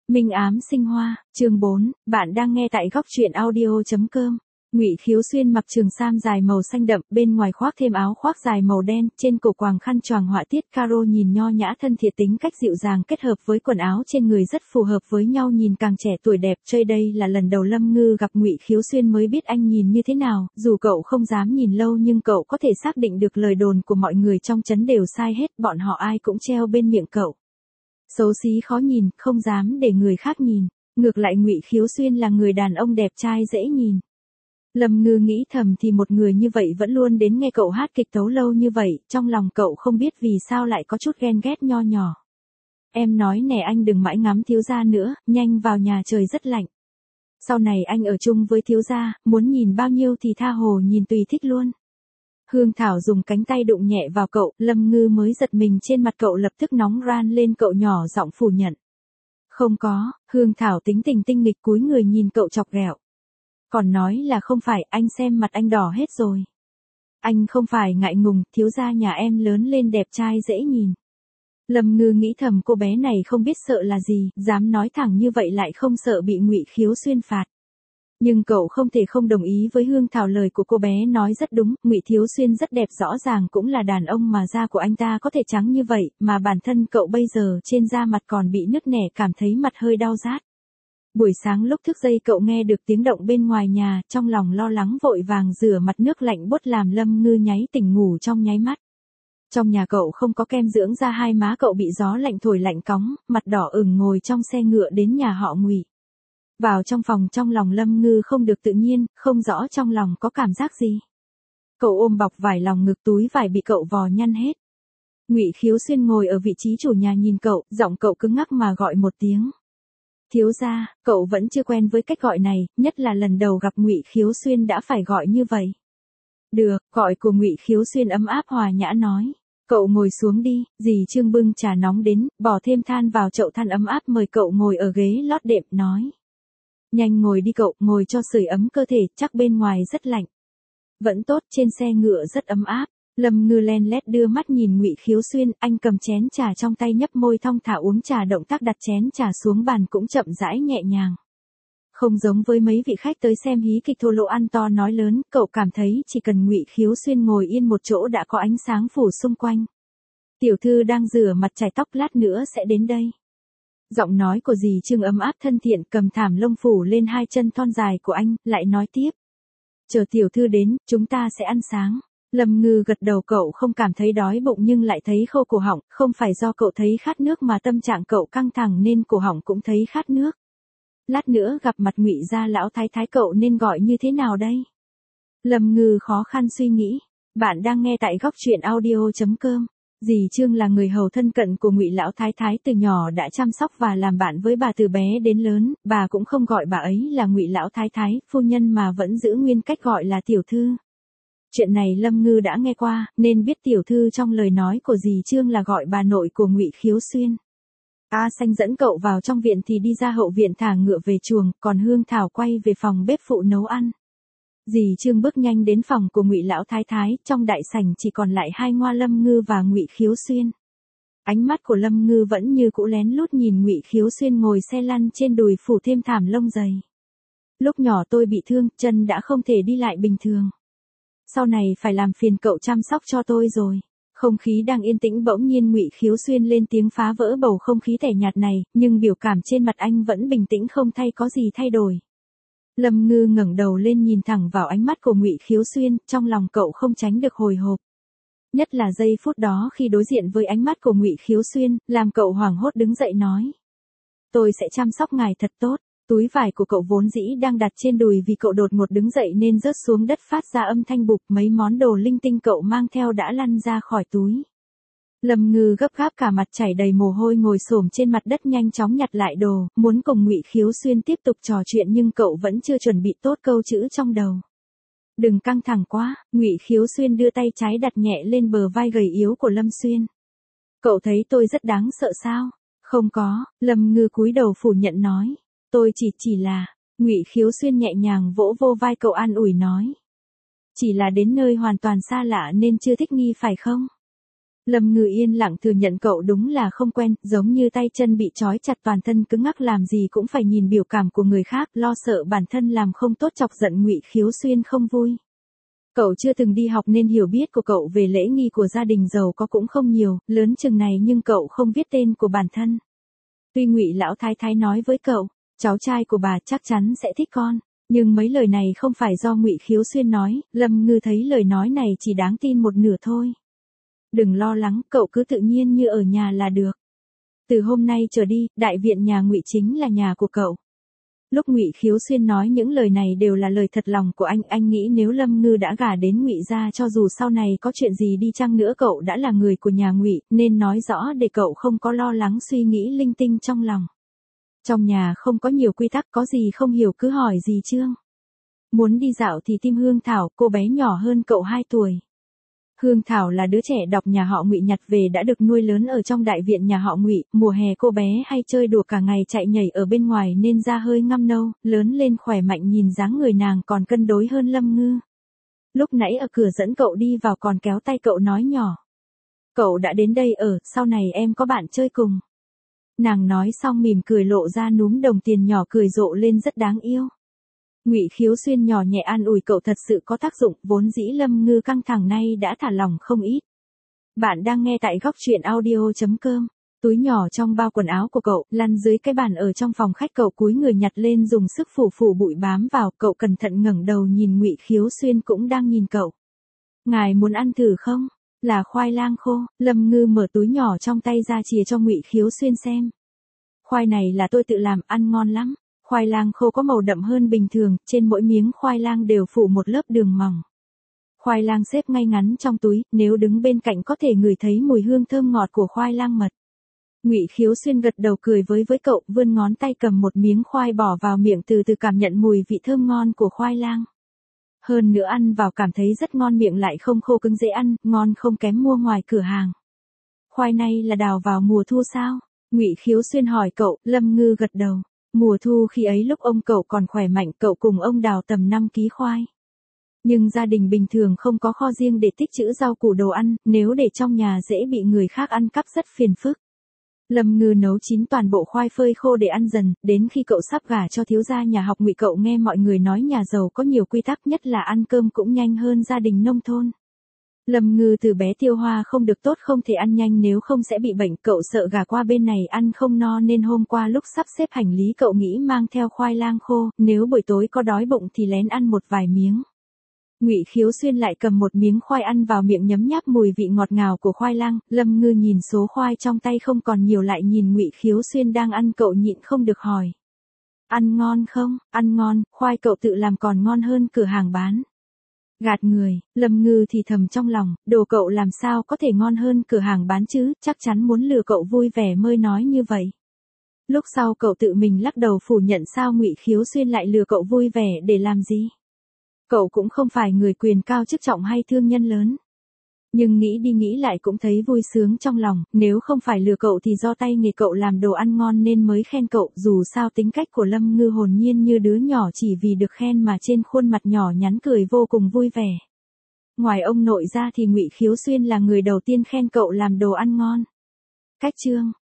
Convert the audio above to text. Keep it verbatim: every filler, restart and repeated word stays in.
Minh ám sinh hoa, chương bốn, bạn đang nghe tại góc truyện audio chấm com. Ngụy Khiếu Xuyên mặc trường sam dài màu xanh đậm, bên ngoài khoác thêm áo khoác dài màu đen, trên cổ quàng khăn choàng họa tiết caro nhìn nho nhã thân thiện, tính cách dịu dàng kết hợp với quần áo trên người rất phù hợp với nhau, nhìn càng trẻ tuổi đẹp. Chơi đây là lần đầu Lâm Ngư gặp Ngụy Khiếu Xuyên mới biết anh nhìn như thế nào, dù cậu không dám nhìn lâu nhưng cậu có thể xác định được lời đồn của mọi người trong trấn đều sai hết, bọn họ ai cũng treo bên miệng cậu. Xấu xí khó nhìn, không dám để người khác nhìn. Ngược lại Ngụy Khiếu Xuyên là người đàn ông đẹp trai dễ nhìn. Lâm Ngư nghĩ thầm thì một người như vậy vẫn luôn đến nghe cậu hát kịch tấu lâu như vậy, trong lòng cậu không biết vì sao lại có chút ghen ghét nho nhỏ. Em nói nè anh đừng mãi ngắm thiếu gia nữa, nhanh vào nhà trời rất lạnh. Sau này anh ở chung với thiếu gia, muốn nhìn bao nhiêu thì tha hồ nhìn tùy thích luôn. Hương Thảo dùng cánh tay đụng nhẹ vào cậu, Lâm Ngư mới giật mình, trên mặt cậu lập tức nóng ran lên, cậu nhỏ giọng phủ nhận. Không có, Hương Thảo tính tình tinh nghịch cúi người nhìn cậu chọc ghẹo. Còn nói là không phải, anh xem mặt anh đỏ hết rồi. Anh không phải ngại ngùng, thiếu gia nhà em lớn lên đẹp trai dễ nhìn. Lâm Ngư nghĩ thầm cô bé này không biết sợ là gì, dám nói thẳng như vậy lại không sợ bị Ngụy Khiếu Xuyên phạt. Nhưng cậu không thể không đồng ý với Hương Thảo, lời của cô bé nói rất đúng, Ngụy Khiếu Xuyên rất đẹp, rõ ràng cũng là đàn ông mà da của anh ta có thể trắng như vậy, mà bản thân cậu bây giờ trên da mặt còn bị nứt nẻ, cảm thấy mặt hơi đau rát. Buổi sáng lúc thức dậy cậu nghe được tiếng động bên ngoài nhà, trong lòng lo lắng vội vàng rửa mặt nước lạnh buốt làm Lâm Ngư nháy tỉnh ngủ trong nháy mắt. Trong nhà cậu không có kem dưỡng da, hai má cậu bị gió lạnh thổi lạnh cóng, mặt đỏ ửng, ngồi trong xe ngựa đến nhà họ Ngụy. Vào trong phòng, trong lòng Lâm Ngư không được tự nhiên, không rõ trong lòng có cảm giác gì. Cậu ôm bọc vải lòng ngực, túi vải bị cậu vò nhăn hết. Ngụy Khiếu Xuyên ngồi ở vị trí chủ nhà nhìn cậu, giọng cậu cứng ngắc mà gọi một tiếng. Thiếu gia, cậu vẫn chưa quen với cách gọi này, nhất là lần đầu gặp Ngụy Khiếu Xuyên đã phải gọi như vậy. Được, gọi của Ngụy Khiếu Xuyên ấm áp hòa nhã nói. Cậu ngồi xuống đi, dì Trương bưng trà nóng đến, bỏ thêm than vào chậu than ấm áp, mời cậu ngồi ở ghế lót đệm, nói. Nhanh ngồi đi cậu, ngồi cho sưởi ấm cơ thể, chắc bên ngoài rất lạnh. Vẫn tốt, trên xe ngựa rất ấm áp. Lâm Ngư len lét đưa mắt nhìn Ngụy Khiếu Xuyên, anh cầm chén trà trong tay nhấp môi thong thả uống trà, động tác đặt chén trà xuống bàn cũng chậm rãi nhẹ nhàng. Không giống với mấy vị khách tới xem hí kịch thô lỗ ăn to nói lớn, cậu cảm thấy chỉ cần Ngụy Khiếu Xuyên ngồi yên một chỗ đã có ánh sáng phủ xung quanh. Tiểu thư đang rửa mặt chải tóc, lát nữa sẽ đến đây. Giọng nói của dì Trương ấm áp thân thiện, cầm thảm lông phủ lên hai chân thon dài của anh, lại nói tiếp. Chờ tiểu thư đến, chúng ta sẽ ăn sáng. Lâm Ngư gật đầu, cậu không cảm thấy đói bụng nhưng lại thấy khô cổ họng, không phải do cậu thấy khát nước mà tâm trạng cậu căng thẳng nên cổ họng cũng thấy khát nước. Lát nữa gặp mặt Ngụy gia lão thái thái cậu nên gọi như thế nào đây? Lâm Ngư khó khăn suy nghĩ. Bạn đang nghe tại góc truyện audio chấm com. Dì Trương là người hầu thân cận của Ngụy lão thái thái, từ nhỏ đã chăm sóc và làm bạn với bà từ bé đến lớn, bà cũng không gọi bà ấy là Ngụy lão thái thái, phu nhân mà vẫn giữ nguyên cách gọi là tiểu thư. Chuyện này Lâm Ngư đã nghe qua, nên biết tiểu thư trong lời nói của dì Trương là gọi bà nội của Ngụy Khiếu Xuyên. A Xanh dẫn cậu vào trong viện thì đi ra hậu viện thả ngựa về chuồng, còn Hương Thảo quay về phòng bếp phụ nấu ăn. Dì Trương bước nhanh đến phòng của Ngụy lão thái thái, trong đại sảnh chỉ còn lại hai ngoa Lâm Ngư và Ngụy Khiếu Xuyên. Ánh mắt của Lâm Ngư vẫn như cũ lén lút nhìn Ngụy Khiếu Xuyên ngồi xe lăn trên đùi phủ thêm thảm lông dày. Lúc nhỏ tôi bị thương, chân đã không thể đi lại bình thường. Sau này phải làm phiền cậu chăm sóc cho tôi rồi. Không khí đang yên tĩnh bỗng nhiên Ngụy Khiếu Xuyên lên tiếng phá vỡ bầu không khí tẻ nhạt này, nhưng biểu cảm trên mặt anh vẫn bình tĩnh không thay có gì thay đổi. Lâm Ngư ngẩng đầu lên nhìn thẳng vào ánh mắt của Ngụy Khiếu Xuyên, trong lòng cậu không tránh được hồi hộp. Nhất là giây phút đó khi đối diện với ánh mắt của Ngụy Khiếu Xuyên, làm cậu hoảng hốt đứng dậy nói. Tôi sẽ chăm sóc ngài thật tốt. Túi vải của cậu vốn dĩ đang đặt trên đùi vì cậu đột ngột đứng dậy nên rớt xuống đất phát ra âm thanh bụp, mấy món đồ linh tinh cậu mang theo đã lăn ra khỏi túi. Lâm Ngư gấp gáp cả mặt chảy đầy mồ hôi ngồi xổm trên mặt đất nhanh chóng nhặt lại đồ, muốn cùng Ngụy Khiếu Xuyên tiếp tục trò chuyện nhưng cậu vẫn chưa chuẩn bị tốt câu chữ trong đầu. Đừng căng thẳng quá, Ngụy Khiếu Xuyên đưa tay trái đặt nhẹ lên bờ vai gầy yếu của Lâm Xuyên. Cậu thấy tôi rất đáng sợ sao? Không có, Lâm Ngư cúi đầu phủ nhận nói. Tôi chỉ chỉ là, Ngụy Khiếu Xuyên nhẹ nhàng vỗ vô vai cậu an ủi nói. Chỉ là đến nơi hoàn toàn xa lạ nên chưa thích nghi phải không? Lâm Ngư yên lặng thừa nhận cậu đúng là không quen, giống như tay chân bị trói chặt toàn thân cứng ngắc làm gì cũng phải nhìn biểu cảm của người khác, lo sợ bản thân làm không tốt chọc giận Ngụy Khiếu Xuyên không vui. Cậu chưa từng đi học nên hiểu biết của cậu về lễ nghi của gia đình giàu có cũng không nhiều, lớn chừng này nhưng cậu không biết tên của bản thân. Tuy Ngụy lão thái thái nói với cậu, cháu trai của bà chắc chắn sẽ thích con, nhưng mấy lời này không phải do Ngụy Khiếu Xuyên nói, Lâm Ngư thấy lời nói này chỉ đáng tin một nửa thôi. Đừng lo lắng, cậu cứ tự nhiên như ở nhà là được. Từ hôm nay trở đi, đại viện nhà Ngụy chính là nhà của cậu. Lúc Ngụy Khiếu Xuyên nói những lời này đều là lời thật lòng của anh, anh nghĩ nếu Lâm Ngư đã gả đến Ngụy gia cho dù sau này có chuyện gì đi chăng nữa cậu đã là người của nhà Ngụy, nên nói rõ để cậu không có lo lắng suy nghĩ linh tinh trong lòng. Trong nhà không có nhiều quy tắc, có gì không hiểu cứ hỏi dì Trương. Muốn đi dạo thì tìm Hương Thảo, cô bé nhỏ hơn cậu hai tuổi. Hương Thảo là đứa trẻ đọc nhà họ Ngụy nhặt về đã được nuôi lớn ở trong đại viện nhà họ Ngụy, mùa hè cô bé hay chơi đùa cả ngày chạy nhảy ở bên ngoài nên da hơi ngăm nâu, lớn lên khỏe mạnh nhìn dáng người nàng còn cân đối hơn Lâm Ngư. Lúc nãy ở cửa dẫn cậu đi vào còn kéo tay cậu nói nhỏ. Cậu đã đến đây ở, sau này em có bạn chơi cùng. Nàng nói xong mỉm cười lộ ra núm đồng tiền nhỏ cười rộ lên rất đáng yêu. Ngụy Khiếu Xuyên nhỏ nhẹ an ủi cậu thật sự có tác dụng, vốn dĩ Lâm Ngư căng thẳng nay đã thả lỏng không ít. Bạn đang nghe tại góc truyện audio chấm com. Túi nhỏ trong bao quần áo của cậu, lăn dưới cái bàn ở trong phòng khách cậu cúi người nhặt lên dùng sức phủ phủ bụi bám vào, cậu cẩn thận ngẩng đầu nhìn Ngụy Khiếu Xuyên cũng đang nhìn cậu. Ngài muốn ăn thử không? Là khoai lang khô, Lâm Ngư mở túi nhỏ trong tay ra chìa cho Ngụy Khiếu Xuyên xem. Khoai này là tôi tự làm, ăn ngon lắm. Khoai lang khô có màu đậm hơn bình thường, trên mỗi miếng khoai lang đều phủ một lớp đường mỏng. Khoai lang xếp ngay ngắn trong túi, nếu đứng bên cạnh có thể ngửi thấy mùi hương thơm ngọt của khoai lang mật. Ngụy Khiếu Xuyên gật đầu cười với với cậu, vươn ngón tay cầm một miếng khoai bỏ vào miệng từ từ cảm nhận mùi vị thơm ngon của khoai lang. Hơn nữa ăn vào cảm thấy rất ngon miệng lại không khô cứng dễ ăn, ngon không kém mua ngoài cửa hàng. Khoai này là đào vào mùa thu sao? Ngụy Khiếu Xuyên hỏi cậu, Lâm Ngư gật đầu. Mùa thu khi ấy lúc ông cậu còn khỏe mạnh cậu cùng ông đào tầm năm ký khoai. Nhưng gia đình bình thường không có kho riêng để tích trữ rau củ đồ ăn, nếu để trong nhà dễ bị người khác ăn cắp rất phiền phức. Lâm Ngư nấu chín toàn bộ khoai phơi khô để ăn dần, đến khi cậu sắp gả cho thiếu gia nhà học Ngụy cậu nghe mọi người nói nhà giàu có nhiều quy tắc nhất là ăn cơm cũng nhanh hơn gia đình nông thôn. Lâm Ngư từ bé tiêu hóa không được tốt không thể ăn nhanh nếu không sẽ bị bệnh, cậu sợ gả qua bên này ăn không no nên hôm qua lúc sắp xếp hành lý cậu nghĩ mang theo khoai lang khô, nếu buổi tối có đói bụng thì lén ăn một vài miếng. Ngụy Khiếu Xuyên lại cầm một miếng khoai ăn vào miệng nhấm nháp mùi vị ngọt ngào của khoai lang, Lâm Ngư nhìn số khoai trong tay không còn nhiều lại nhìn Ngụy Khiếu Xuyên đang ăn cậu nhịn không được hỏi. Ăn ngon không? Ăn ngon, khoai cậu tự làm còn ngon hơn cửa hàng bán. Gạt người, Lâm Ngư thì thầm trong lòng, đồ cậu làm sao có thể ngon hơn cửa hàng bán chứ, chắc chắn muốn lừa cậu vui vẻ mới nói như vậy. Lúc sau cậu tự mình lắc đầu phủ nhận sao Ngụy Khiếu Xuyên lại lừa cậu vui vẻ để làm gì. Cậu cũng không phải người quyền cao chức trọng hay thương nhân lớn. Nhưng nghĩ đi nghĩ lại cũng thấy vui sướng trong lòng, nếu không phải lừa cậu thì do tay nghề cậu làm đồ ăn ngon nên mới khen cậu, dù sao tính cách của Lâm Ngư hồn nhiên như đứa nhỏ chỉ vì được khen mà trên khuôn mặt nhỏ nhắn cười vô cùng vui vẻ. Ngoài ông nội ra thì Ngụy Khiếu Xuyên là người đầu tiên khen cậu làm đồ ăn ngon. Cách chương